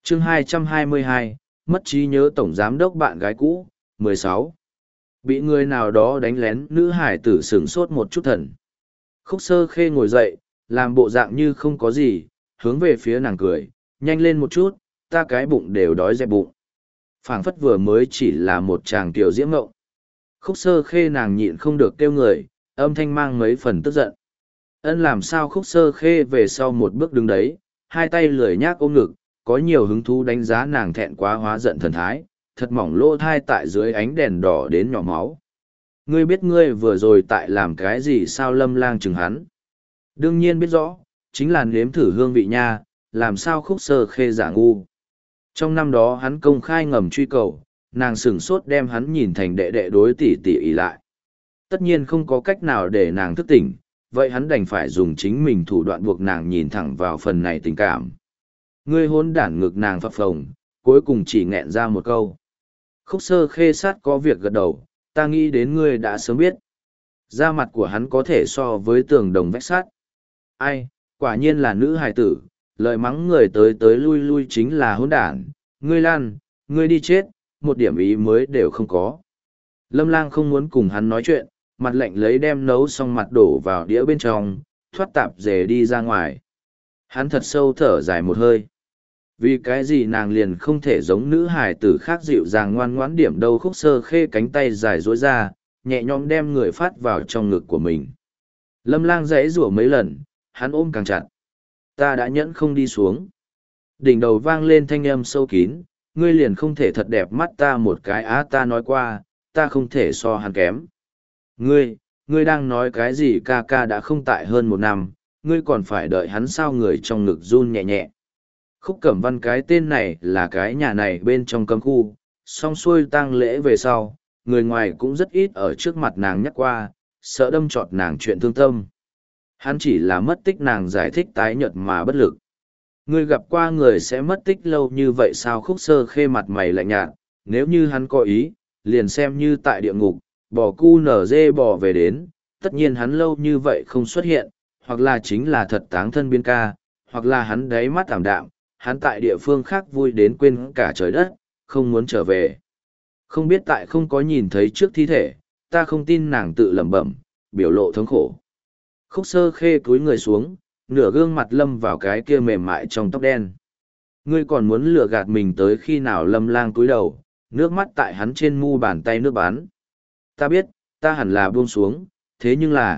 chương 222, mất trí nhớ tổng giám đốc bạn gái cũ, 16. Bị người nào đó đánh lén, nữ hải tử sửng sốt một chút thần. Khúc Sơ Khê ngồi dậy, làm bộ dạng như không có gì, hướng về phía nàng cười, nhanh lên một chút, ta cái bụng đều đói dẹp bụng. Phảng phất vừa mới chỉ là một chàng tiểu diễm ngộng. Khúc Sơ Khê nàng nhịn không được kêu người, âm thanh mang mấy phần tức giận. Ân làm sao Khúc Sơ Khê về sau một bước đứng đấy, hai tay lười nhác ôm ngực, có nhiều hứng thú đánh giá nàng thẹn quá hóa giận thần thái, thật mỏng lỗ thai tại dưới ánh đèn đỏ đến nhỏ máu. Ngươi biết ngươi vừa rồi tại làm cái gì sao? Lâm Lang chừng hắn. Đương nhiên biết rõ, chính là nếm thử hương vị nha, làm sao Khúc Sơ Khê giả ngu. Trong năm đó hắn công khai ngầm truy cầu, nàng sửng sốt đem hắn nhìn thành đệ đệ đối tỷ tỷ ỷ lại. Tất nhiên không có cách nào để nàng thức tỉnh, vậy hắn đành phải dùng chính mình thủ đoạn buộc nàng nhìn thẳng vào phần này tình cảm. Ngươi hôn đản ngực nàng phập phồng, cuối cùng chỉ nghẹn ra một câu. Khúc Sơ Khê sát có việc gật đầu, ta nghĩ đến ngươi đã sớm biết. Da mặt của hắn có thể so với tường đồng vách sắt. Ai, quả nhiên là nữ hài tử, lời mắng người tới tới lui lui chính là hỗn đản, ngươi lan, ngươi đi chết, một điểm ý mới đều không có. Lâm Lang không muốn cùng hắn nói chuyện, mặt lạnh lấy đem nấu xong mặt đổ vào đĩa bên trong, thoát tạp dề đi ra ngoài. Hắn thật sâu thở dài một hơi. Vì cái gì nàng liền không thể giống nữ hài tử khác dịu dàng ngoan ngoãn điểm đâu? Khúc Sơ Khê cánh tay dài dối ra, nhẹ nhõm đem người phát vào trong ngực của mình. Lâm Lang giãy giụa mấy lần, hắn ôm càng chặt. Ta đã nhẫn không đi xuống. Đỉnh đầu vang lên thanh âm sâu kín, ngươi liền không thể thật đẹp mắt ta một cái á? Ta nói qua, ta không thể so hắn kém. Ngươi đang nói cái gì? Ca ca đã không tại hơn một năm, ngươi còn phải đợi hắn sao? Người trong ngực run nhẹ nhẹ. Khúc Cẩm Văn cái tên này là cái nhà này bên trong cấm khu, xong xuôi tang lễ về sau, người ngoài cũng rất ít ở trước mặt nàng nhắc qua, sợ đâm trọt nàng chuyện thương tâm. Hắn chỉ là mất tích, nàng giải thích tái nhợt mà bất lực. Ngươi gặp qua người sẽ mất tích lâu như vậy sao? Khúc Sơ Khê mặt mày lạnh nhạt, nếu như hắn có ý, liền xem như tại địa ngục, bò cu nở dê bò về đến, tất nhiên hắn lâu như vậy không xuất hiện, hoặc là chính là thật táng thân biên ca, hoặc là hắn đáy mắt ảm đạm, hắn tại địa phương khác vui đến quên cả trời đất, không muốn trở về. Không biết tại không có nhìn thấy trước thi thể, ta không tin. Nàng tự lẩm bẩm, biểu lộ thống khổ. Khúc Sơ Khê cúi người xuống, nửa gương mặt lâm vào cái kia mềm mại trong tóc đen. Ngươi còn muốn lừa gạt mình tới khi nào? Lâm Lang cúi đầu, nước mắt tại hắn trên mu bàn tay nước bắn. Ta biết, ta hẳn là buông xuống, thế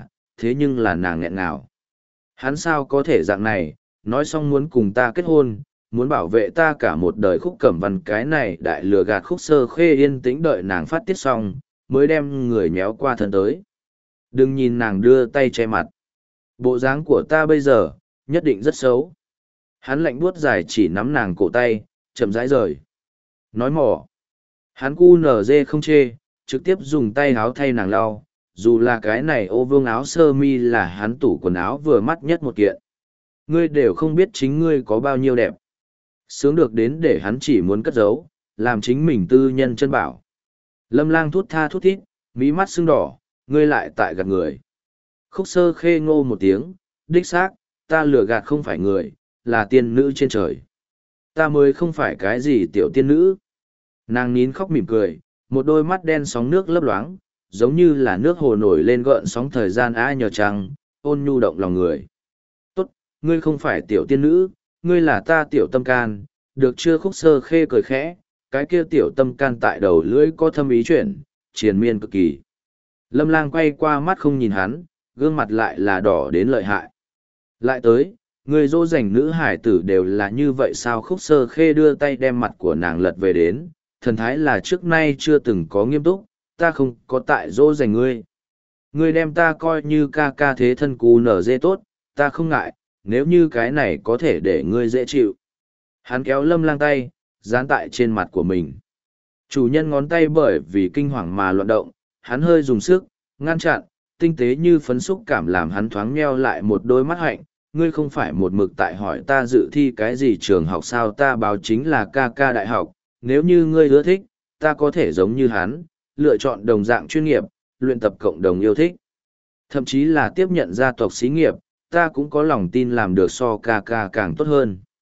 nhưng là nàng nghẹn ngào. Hắn sao có thể dạng này, nói xong muốn cùng ta kết hôn, muốn bảo vệ ta cả một đời. Khúc Cẩm Văn cái này đại lừa gạt. Khúc Sơ Khê yên tĩnh đợi nàng phát tiết xong, mới đem người méo qua thân tới. Đừng nhìn nàng đưa tay che mặt. Bộ dáng của ta bây giờ, nhất định rất xấu. Hắn lạnh buốt dài chỉ nắm nàng cổ tay, chậm rãi rời. Nói mỏ. Hắn cu nở dê không chê, trực tiếp dùng tay áo thay nàng lau. Dù là cái này ô vương áo sơ mi là hắn tủ quần áo vừa mắt nhất một kiện. Ngươi đều không biết chính ngươi có bao nhiêu đẹp. Sướng được đến để hắn chỉ muốn cất giấu, làm chính mình tư nhân chân bảo. Lâm Lang thút tha thút thít, mí mắt sưng đỏ, ngươi lại tại gạt người. Khúc Sơ Khê ngô một tiếng, đích xác, ta lừa gạt không phải người, là tiên nữ trên trời. Ta mới không phải cái gì tiểu tiên nữ. Nàng nín khóc mỉm cười, một đôi mắt đen sóng nước lấp loáng, giống như là nước hồ nổi lên gợn sóng thời gian ai nhờ trăng, ôn nhu động lòng người. Tốt, ngươi không phải tiểu tiên nữ, ngươi là ta tiểu tâm can, được chưa? Khúc Sơ Khê cười khẽ, cái kia tiểu tâm can tại đầu lưỡi có thâm ý chuyển, triền miên cực kỳ. Lâm Lang quay qua mắt không nhìn hắn, gương mặt lại là đỏ đến lợi hại. Lại tới, người dỗ dành nữ hải tử đều là như vậy sao? Khúc Sơ Khê đưa tay đem mặt của nàng lật về đến, thần thái là trước nay chưa từng có nghiêm túc, ta không có tại dỗ dành ngươi. Ngươi đem ta coi như ca ca thế thân cú nở dê tốt, ta không ngại, nếu như cái này có thể để ngươi dễ chịu. Hắn kéo Lâm Lang tay, dán tại trên mặt của mình. Chủ nhân ngón tay bởi vì kinh hoàng mà loạn động, hắn hơi dùng sức, ngăn chặn, tinh tế như phấn xúc cảm làm hắn thoáng nheo lại một đôi mắt hạnh. Ngươi không phải một mực tại hỏi ta dự thi cái gì trường học sao? Ta báo chính là ca ca đại học, nếu như ngươi ưa thích, ta có thể giống như hắn, lựa chọn đồng dạng chuyên nghiệp, luyện tập cộng đồng yêu thích. Thậm chí là tiếp nhận gia tộc xí nghiệp, ta cũng có lòng tin làm được so ca ca càng tốt hơn.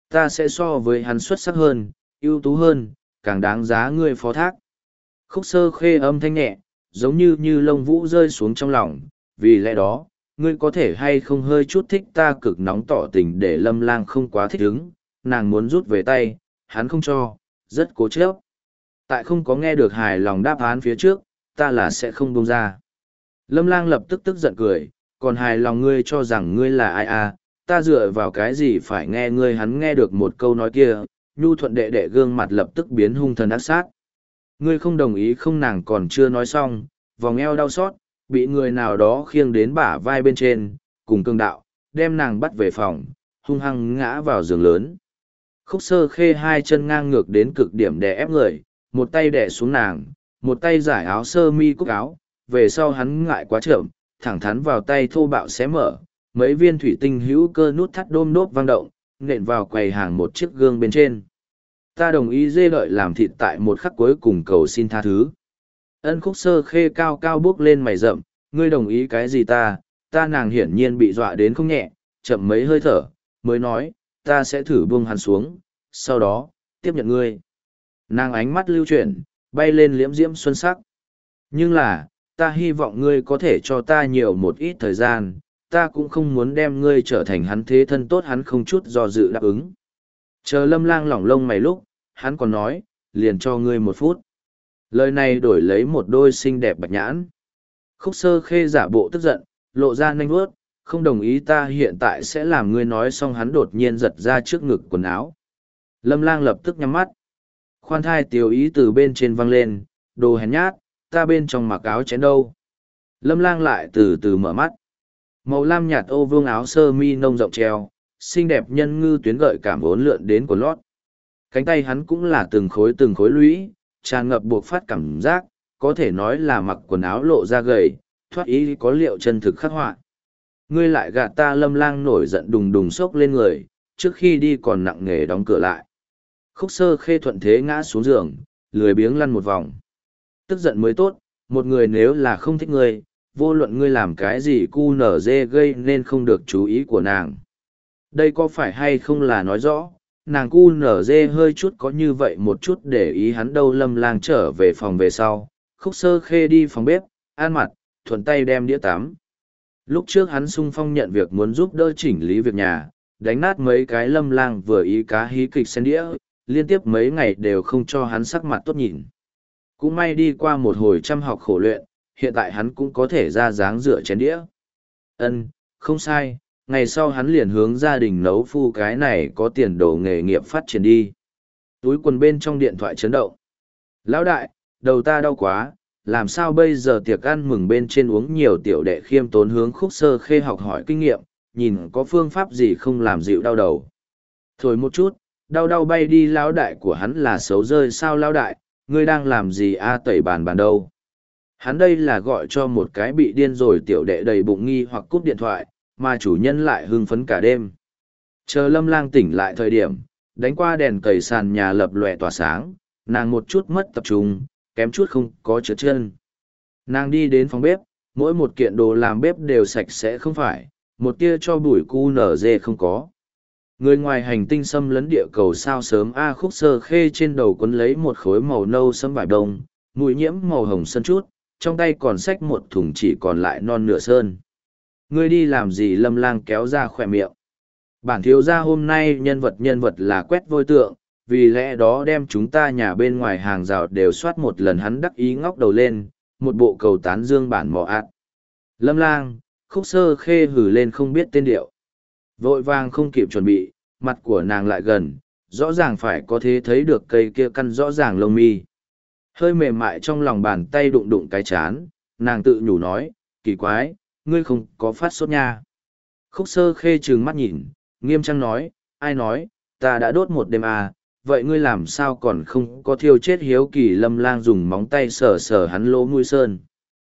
Ta sẽ so với hắn xuất sắc hơn, ưu tú hơn, càng đáng giá ngươi phó thác. Khúc Sơ Khê âm thanh nhẹ, giống như lông vũ rơi xuống trong lòng, vì lẽ đó, ngươi có thể hay không hơi chút thích ta cực nóng tỏ tình để Lâm Lang không quá thích ứng, nàng muốn rút về tay, hắn không cho, rất cố chấp. Tại không có nghe được hài lòng đáp án phía trước, ta là sẽ không buông ra. Lâm Lang lập tức tức giận cười, còn hài lòng ngươi cho rằng ngươi là ai à, ta dựa vào cái gì phải nghe ngươi. Hắn nghe được một câu nói kia, nhu thuận đệ đệ gương mặt lập tức biến hung thần ác sát. Ngươi không đồng ý không, nàng còn chưa nói xong, vòng eo đau xót, bị người nào đó khiêng đến bả vai bên trên, cùng cương đạo, đem nàng bắt về phòng, hung hăng ngã vào giường lớn. Khúc Sơ Khê hai chân ngang ngược đến cực điểm đè ép người, một tay đè xuống nàng, một tay giải áo sơ mi cúc áo, về sau hắn ngại quá chậm, thẳng thắn vào tay thô bạo xé mở, mấy viên thủy tinh hữu cơ nút thắt đôm đốp vang động, nện vào quầy hàng một chiếc gương bên trên. Ta đồng ý dê đợi làm thịt tại một khắc cuối cùng cầu xin tha thứ. Ân. Khúc Sơ Khê cao cao bước lên mày rậm, ngươi đồng ý cái gì ta nàng hiển nhiên bị dọa đến không nhẹ, chậm mấy hơi thở, mới nói, ta sẽ thử buông hắn xuống, sau đó, tiếp nhận ngươi. Nàng ánh mắt lưu chuyển, bay lên liễm diễm xuân sắc. Nhưng là, ta hy vọng ngươi có thể cho ta nhiều một ít thời gian, ta cũng không muốn đem ngươi trở thành hắn thế thân tốt. Hắn không chút do dự đáp ứng. Chờ Lâm Lang lỏng lông mày lúc, hắn còn nói, liền cho ngươi 1 phút. Lời này đổi lấy một đôi xinh đẹp bạch nhãn. Khúc Sơ Khê giả bộ tức giận, lộ ra nanh vuốt, không đồng ý, ta hiện tại sẽ làm ngươi nói. Xong hắn đột nhiên giật ra trước ngực quần áo. Lâm Lang lập tức nhắm mắt. Khoan thai tiếu ý từ bên trên văng lên, đồ hèn nhát, ta bên trong mặc áo chén đâu. Lâm Lang lại từ từ mở mắt. Màu lam nhạt ô vương áo sơ mi nông rộng treo, xinh đẹp nhân ngư tuyến gợi cảm uốn lượn đến của lót. Cánh tay hắn cũng là từng khối lũy, tràn ngập buộc phát cảm giác, có thể nói là mặc quần áo lộ ra gầy, thoát ý có liệu chân thực khắc họa. Ngươi lại gạt ta. Lâm Lang nổi giận đùng đùng xốc lên người, trước khi đi còn nặng nề đóng cửa lại. Khúc Sơ Khê thuận thế ngã xuống giường, lười biếng lăn một vòng. Tức giận mới tốt, một người nếu là không thích ngươi, vô luận ngươi làm cái gì cu nở dê gây nên không được chú ý của nàng. Đây có phải hay không là nói rõ, nàng cu nở dê hơi chút có như vậy một chút để ý hắn đâu. Lâm Lang trở về phòng về sau, Khúc Sơ Khê đi phòng bếp, ăn mặt, thuận tay đem đĩa tắm. Lúc trước hắn sung phong nhận việc muốn giúp đỡ chỉnh lý việc nhà, đánh nát mấy cái Lâm Lang vừa ý cá hí kịch sen đĩa, liên tiếp mấy ngày đều không cho hắn sắc mặt tốt nhìn. Cũng may đi qua một hồi chăm học khổ luyện, hiện tại hắn cũng có thể ra dáng rửa chén đĩa. Ân, không sai, ngày sau hắn liền hướng gia đình nấu phu cái này có tiền đồ nghề nghiệp phát triển đi. Túi quần bên trong điện thoại chấn động. Lão đại, đầu ta đau quá, làm sao bây giờ? Tiệc ăn mừng bên trên uống nhiều, tiểu đệ khiêm tốn hướng Khúc Sơ Khê học hỏi kinh nghiệm, nhìn có phương pháp gì không làm dịu đau đầu. Thổi một chút, đau bay đi. Lão đại của hắn là xấu rơi sao? Lão đại, ngươi đang làm gì a? Tẩy bàn đâu? Hắn đây là gọi cho một cái bị điên rồi tiểu đệ đầy bụng nghi hoặc cúp điện thoại, mà chủ nhân lại hưng phấn cả đêm. Chờ Lâm Lang tỉnh lại thời điểm, đánh qua đèn cầy sàn nhà lập lòe tỏa sáng, nàng một chút mất tập trung, kém chút không có trượt chân. Nàng đi đến phòng bếp, mỗi một kiện đồ làm bếp đều sạch sẽ không phải, một tia cho bụi cu nở dê không có. Người ngoài hành tinh xâm lấn địa cầu sao sớm a? Khúc Sơ Khê trên đầu quấn lấy một khối màu nâu sẫm vải đông, mũi nhiễm màu hồng sân chút, trong tay còn xách một thùng chỉ còn lại non nửa sơn. Ngươi đi làm gì? Lâm Lang kéo ra khỏe miệng. Bản thiếu gia hôm nay nhân vật là quét vôi tượng, vì lẽ đó đem chúng ta nhà bên ngoài hàng rào đều soát một lần. Hắn đắc ý ngóc đầu lên, một bộ cầu tán dương bản mò ạt. Lâm Lang, Khúc Sơ Khê hử lên không biết tên điệu. Vội vàng không kịp chuẩn bị, mặt của nàng lại gần, rõ ràng phải có thể thấy được cây kia căn rõ ràng lông mi. Hơi mềm mại trong lòng bàn tay đụng đụng cái chán, nàng tự nhủ nói, kỳ quái, ngươi không có phát sốt nha. Khúc Sơ Khê trừng mắt nhìn, nghiêm trang nói, ai nói, ta đã đốt một đêm à, vậy ngươi làm sao còn không có thiêu chết hiếu kỳ? Lâm Lang dùng móng tay sờ sờ hắn lỗ mũi sơn.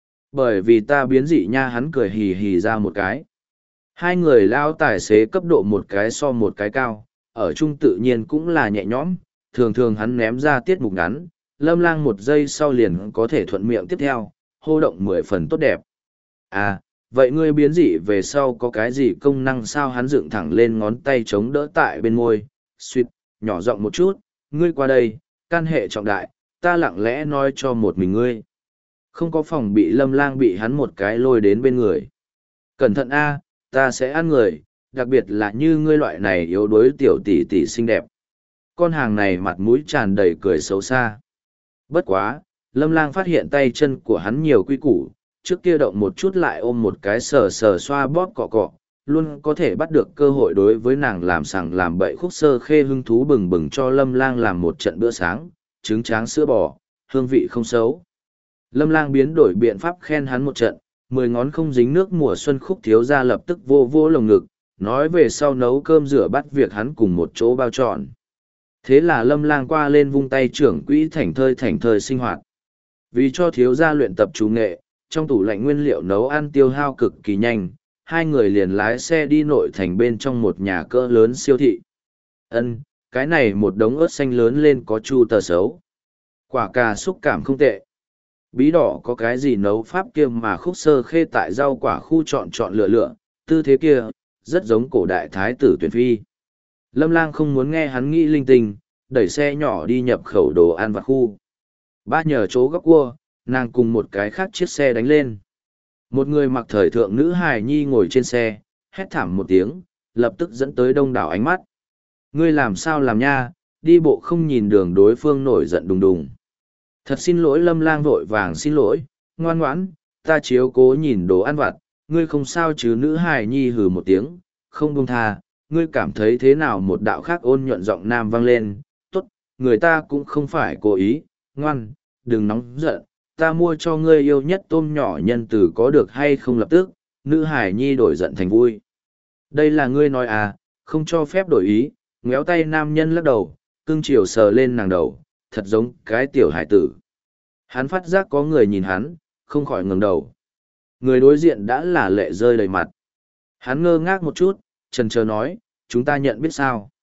Bởi vì ta biến dị nha. Hắn cười hì hì ra một cái. Hai người lao tài xế cấp độ một cái so một cái cao, ở chung tự nhiên cũng là nhẹ nhõm, thường thường hắn ném ra tiết mục ngắn, Lâm Lang một giây sau liền có thể thuận miệng tiếp theo, hô động 10 phần tốt đẹp. À, vậy ngươi biến dị về sau có cái gì công năng sao? Hắn dựng thẳng lên ngón tay chống đỡ tại bên môi, Suýt, nhỏ giọng một chút, ngươi qua đây, can hệ trọng đại, ta lặng lẽ nói cho một mình ngươi. Không có phòng bị Lâm Lang bị hắn một cái lôi đến bên người. Cẩn thận a, ta sẽ ăn người, đặc biệt là như ngươi loại này yếu đuối tiểu tỷ tỷ xinh đẹp. Con hàng này mặt mũi tràn đầy cười xấu xa. Bất quá, Lâm Lang phát hiện tay chân của hắn nhiều quy củ, trước kia động một chút lại ôm một cái sờ sờ xoa bóp cọ cọ, luôn có thể bắt được cơ hội đối với nàng làm sằng làm bậy. Khúc Sơ Khê hứng thú bừng bừng cho Lâm Lang làm một trận bữa sáng, trứng tráng sữa bò, hương vị không xấu. Lâm Lang biến đổi biện pháp khen hắn một trận, 10 ngón không dính nước mùa xuân. Khúc thiếu gia lập tức vô vô lồng ngực, nói về sau nấu cơm rửa bát việc hắn cùng một chỗ bao trọn. Thế là Lâm Lang qua lên vung tay trưởng quỹ thảnh thơi sinh hoạt. Vì cho thiếu gia luyện tập chủ nghệ, trong tủ lạnh nguyên liệu nấu ăn tiêu hao cực kỳ nhanh, hai người liền lái xe đi nội thành bên trong một nhà cỡ lớn siêu thị. Ân, cái này một đống ớt xanh lớn lên có chu tờ xấu. Quả cà xúc cảm không tệ. Bí đỏ có cái gì nấu pháp kia mà Khúc Sơ Khê tại rau quả khu chọn lựa, tư thế kia, rất giống cổ đại thái tử tuyển phi. Lâm Lang không muốn nghe hắn nghĩ linh tinh, đẩy xe nhỏ đi nhập khẩu đồ ăn vặt khu. Ba nhờ chỗ góc cua, nàng cùng một cái khác chiếc xe đánh lên. Một người mặc thời thượng nữ hài nhi ngồi trên xe, hét thảm một tiếng, lập tức dẫn tới đông đảo ánh mắt. Ngươi làm sao làm nha, đi bộ không nhìn đường. Đối phương nổi giận đùng đùng. Thật xin lỗi. Lâm Lang vội vàng xin lỗi, ngoan ngoãn, ta chiếu cố nhìn đồ ăn vặt, ngươi không sao chứ. Nữ hài nhi hừ một tiếng, không buông tha. Ngươi cảm thấy thế nào? Một đạo khác ôn nhuận giọng nam vang lên. Tốt, người ta cũng không phải cố ý, ngoan, đừng nóng giận, ta mua cho ngươi yêu nhất tôm nhỏ nhân từ có được hay không? Lập tức, nữ hải nhi đổi giận thành vui. Đây là ngươi nói à, không cho phép đổi ý. Ngéo tay nam nhân lắc đầu, cưng chiều sờ lên nàng đầu, thật giống cái tiểu hải tử. Hắn phát giác có người nhìn hắn, không khỏi ngẩng đầu. Người đối diện đã là lệ rơi đầy mặt. Hắn ngơ ngác một chút, chần chờ nói, chúng ta nhận biết sao?